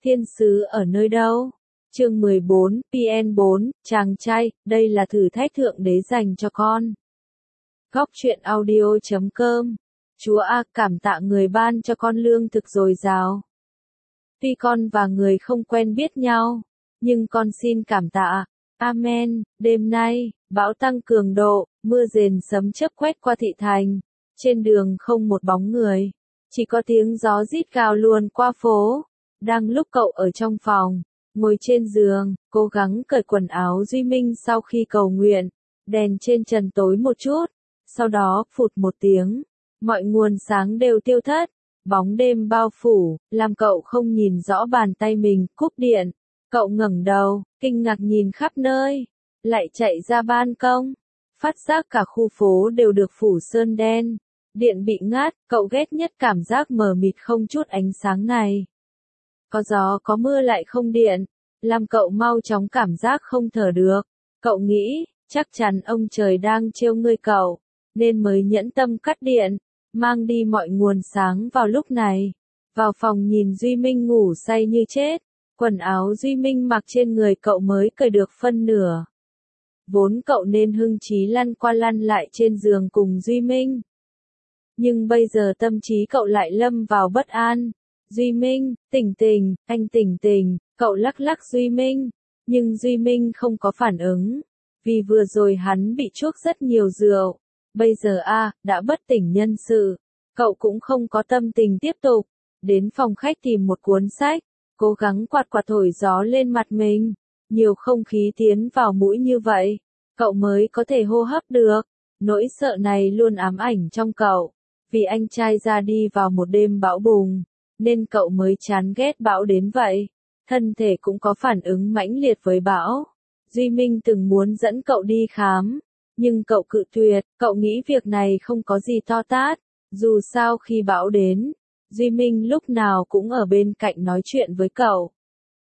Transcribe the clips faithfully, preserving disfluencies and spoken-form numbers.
Thiên sứ ở nơi đâu? Chương mười bốn, pê en bốn, chàng trai, đây là thử thách thượng đế dành cho con. Góc truyện audio chấm com. Chúa A, cảm tạ người ban cho con lương thực dồi dào. Tuy con và người không quen biết nhau, nhưng con xin cảm tạ. Amen. Đêm nay, bão tăng cường độ, mưa rền sấm chớp quét qua thị thành. Trên đường không một bóng người, chỉ có tiếng gió rít gào luồn qua phố. Đang lúc cậu ở trong phòng, ngồi trên giường, cố gắng cởi quần áo Duy Minh sau khi cầu nguyện, đèn trên trần tối một chút, sau đó phụt một tiếng, mọi nguồn sáng đều tiêu thất, bóng đêm bao phủ, làm cậu không nhìn rõ bàn tay mình, cúp điện. Cậu ngẩng đầu, kinh ngạc nhìn khắp nơi, lại chạy ra ban công, phát giác cả khu phố đều được phủ sơn đen, điện bị ngắt, cậu ghét nhất cảm giác mờ mịt không chút ánh sáng này. Có gió có mưa lại không điện, làm cậu mau chóng cảm giác không thở được. Cậu nghĩ, chắc chắn ông trời đang trêu ngươi cậu, nên mới nhẫn tâm cắt điện, mang đi mọi nguồn sáng vào lúc này. Vào phòng nhìn Duy Minh ngủ say như chết, quần áo Duy Minh mặc trên người cậu mới cởi được phân nửa. Vốn cậu nên hưng trí lăn qua lăn lại trên giường cùng Duy Minh. Nhưng bây giờ tâm trí cậu lại lâm vào bất an. Duy Minh, tỉnh tỉnh, anh tỉnh tỉnh, cậu lắc lắc Duy Minh, nhưng Duy Minh không có phản ứng, vì vừa rồi hắn bị chuốc rất nhiều rượu, bây giờ a đã bất tỉnh nhân sự, cậu cũng không có tâm tình tiếp tục, đến phòng khách tìm một cuốn sách, cố gắng quạt quạt thổi gió lên mặt mình, nhiều không khí tiến vào mũi như vậy, cậu mới có thể hô hấp được, nỗi sợ này luôn ám ảnh trong cậu, vì anh trai ra đi vào một đêm bão bùng. Nên cậu mới chán ghét bão đến vậy. Thân thể cũng có phản ứng mãnh liệt với bão. Duy Minh từng muốn dẫn cậu đi khám, nhưng cậu cự tuyệt, cậu nghĩ việc này không có gì to tát. Dù sao khi bão đến, Duy Minh lúc nào cũng ở bên cạnh nói chuyện với cậu.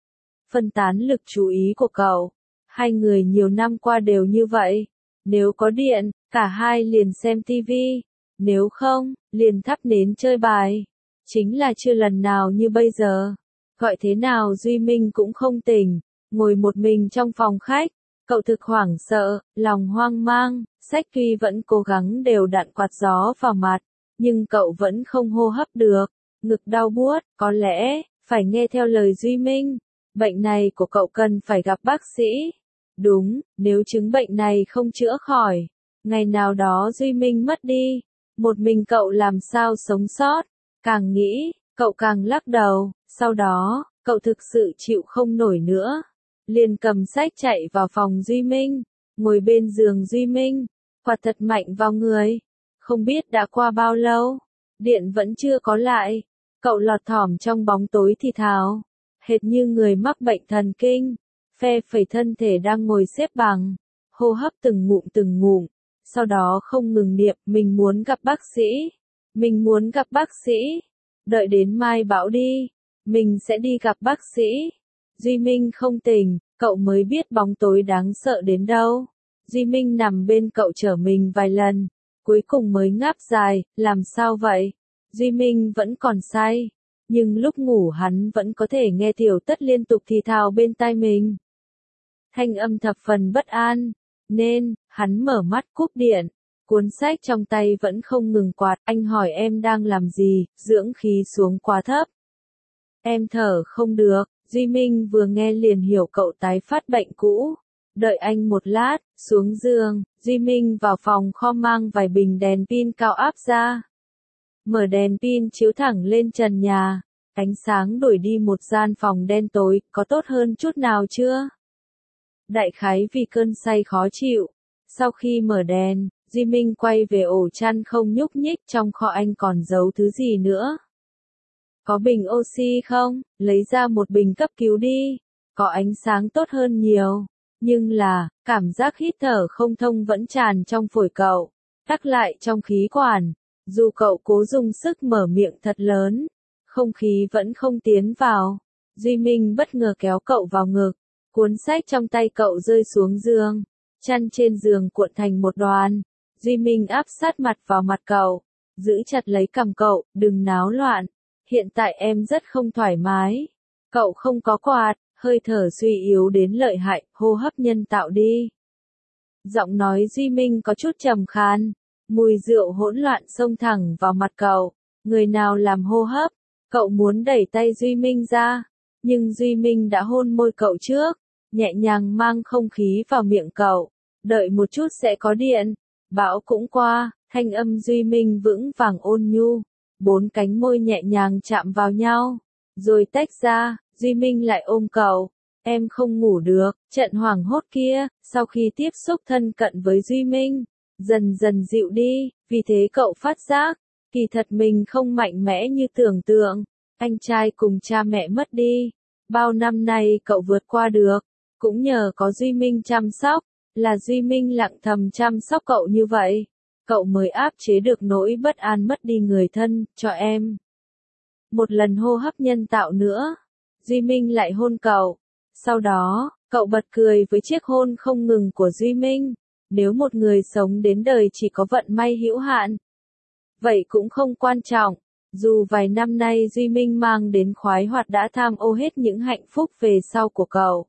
Phân tán lực chú ý của cậu. Hai người nhiều năm qua đều như vậy. Nếu có điện, cả hai liền xem tivi. Nếu không, liền thắp nến chơi bài. Chính là chưa lần nào như bây giờ. Gọi thế nào Duy Minh cũng không tỉnh, ngồi một mình trong phòng khách, cậu thực hoảng sợ, lòng hoang mang, sách tuy vẫn cố gắng đều đặn quạt gió vào mặt, nhưng cậu vẫn không hô hấp được, ngực đau buốt, có lẽ, phải nghe theo lời Duy Minh, bệnh này của cậu cần phải gặp bác sĩ. Đúng, nếu chứng bệnh này không chữa khỏi, ngày nào đó Duy Minh mất đi, một mình cậu làm sao sống sót. Càng nghĩ, cậu càng lắc đầu, sau đó, cậu thực sự chịu không nổi nữa. Liền cầm sách chạy vào phòng Duy Minh, ngồi bên giường Duy Minh, quạt thật mạnh vào người. Không biết đã qua bao lâu, điện vẫn chưa có lại. Cậu lọt thỏm trong bóng tối thì thào, hệt như người mắc bệnh thần kinh, phe phẩy thân thể đang ngồi xếp bằng, hô hấp từng ngụm từng ngụm, sau đó không ngừng niệm mình muốn gặp bác sĩ. Mình muốn gặp bác sĩ. Đợi đến mai bão đi. Mình sẽ đi gặp bác sĩ. Duy Minh không tỉnh, cậu mới biết bóng tối đáng sợ đến đâu. Duy Minh nằm bên cậu chở mình vài lần. Cuối cùng mới ngáp dài, làm sao vậy? Duy Minh vẫn còn say. Nhưng lúc ngủ hắn vẫn có thể nghe Tiểu Tất liên tục thì thào bên tai mình. Thanh âm thập phần bất an. Nên, hắn mở mắt cúp điện. Cuốn sách trong tay vẫn không ngừng quạt, anh hỏi em đang làm gì, dưỡng khí xuống quá thấp. Em thở không được, Duy Minh vừa nghe liền hiểu cậu tái phát bệnh cũ. Đợi anh một lát, xuống giường, Duy Minh vào phòng kho mang vài bình đèn pin cao áp ra. Mở đèn pin chiếu thẳng lên trần nhà, ánh sáng đổi đi một gian phòng đen tối, có tốt hơn chút nào chưa? Đại khái vì cơn say khó chịu, sau khi mở đèn, Duy Minh quay về ổ chăn không nhúc nhích, trong kho anh còn giấu thứ gì nữa. Có bình oxy không? Lấy ra một bình cấp cứu đi. Có ánh sáng tốt hơn nhiều. Nhưng là, cảm giác hít thở không thông vẫn tràn trong phổi cậu. Tắc lại trong khí quản. Dù cậu cố dùng sức mở miệng thật lớn, không khí vẫn không tiến vào. Duy Minh bất ngờ kéo cậu vào ngực. Cuốn sách trong tay cậu rơi xuống giường. Chăn trên giường cuộn thành một đoàn. Duy Minh áp sát mặt vào mặt cậu, giữ chặt lấy cằm cậu, đừng náo loạn. Hiện tại em rất không thoải mái. Cậu không có quạt, hơi thở suy yếu đến lợi hại, hô hấp nhân tạo đi. Giọng nói Duy Minh có chút trầm khan, mùi rượu hỗn loạn xông thẳng vào mặt cậu. Người nào làm hô hấp? Cậu muốn đẩy tay Duy Minh ra, nhưng Duy Minh đã hôn môi cậu trước, nhẹ nhàng mang không khí vào miệng cậu. Đợi một chút sẽ có điện. Bão cũng qua, thanh âm Duy Minh vững vàng ôn nhu. Bốn cánh môi nhẹ nhàng chạm vào nhau, rồi tách ra, Duy Minh lại ôm cậu. Em không ngủ được, trận hoảng hốt kia, sau khi tiếp xúc thân cận với Duy Minh, dần dần dịu đi, vì thế cậu phát giác, kỳ thật mình không mạnh mẽ như tưởng tượng. Anh trai cùng cha mẹ mất đi, bao năm nay cậu vượt qua được, cũng nhờ có Duy Minh chăm sóc, là Duy Minh lặng thầm chăm sóc cậu như vậy, cậu mới áp chế được nỗi bất an mất đi người thân, cho em. Một lần hô hấp nhân tạo nữa, Duy Minh lại hôn cậu. Sau đó, cậu bật cười với chiếc hôn không ngừng của Duy Minh. Nếu một người sống đến đời chỉ có vận may hữu hạn, vậy cũng không quan trọng. Dù vài năm nay Duy Minh mang đến khoái hoạt đã tham ô hết những hạnh phúc về sau của cậu.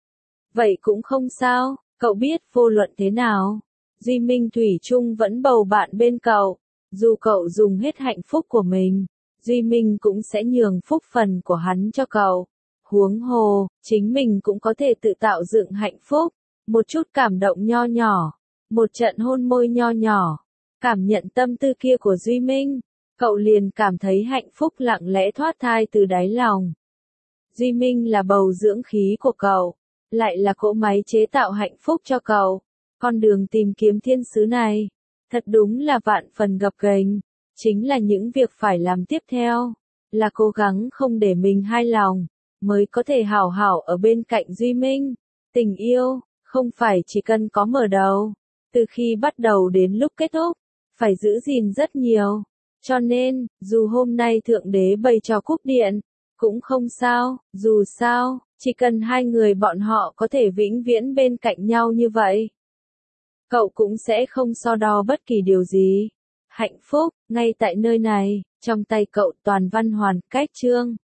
Vậy cũng không sao, cậu biết vô luận thế nào, Duy Minh thủy chung vẫn bầu bạn bên cậu. Dù cậu dùng hết hạnh phúc của mình, Duy Minh cũng sẽ nhường phúc phần của hắn cho cậu. Huống hồ, chính mình cũng có thể tự tạo dựng hạnh phúc. Một chút cảm động nho nhỏ, một trận hôn môi nho nhỏ, cảm nhận tâm tư kia của Duy Minh, cậu liền cảm thấy hạnh phúc lặng lẽ thoát thai từ đáy lòng. Duy Minh là bầu dưỡng khí của cậu, lại là cỗ máy chế tạo hạnh phúc cho cậu. Con đường tìm kiếm thiên sứ này, thật đúng là vạn phần gập ghềnh. Chính là những việc phải làm tiếp theo, là cố gắng không để mình hai lòng, mới có thể hảo hảo ở bên cạnh Duy Minh. Tình yêu, không phải chỉ cần có mở đầu, từ khi bắt đầu đến lúc kết thúc, phải giữ gìn rất nhiều. Cho nên, dù hôm nay Thượng Đế bày cho cúp điện, cũng không sao, dù sao, chỉ cần hai người bọn họ có thể vĩnh viễn bên cạnh nhau như vậy, cậu cũng sẽ không so đo bất kỳ điều gì. Hạnh phúc, ngay tại nơi này, trong tay cậu toàn văn hoàn cách chương.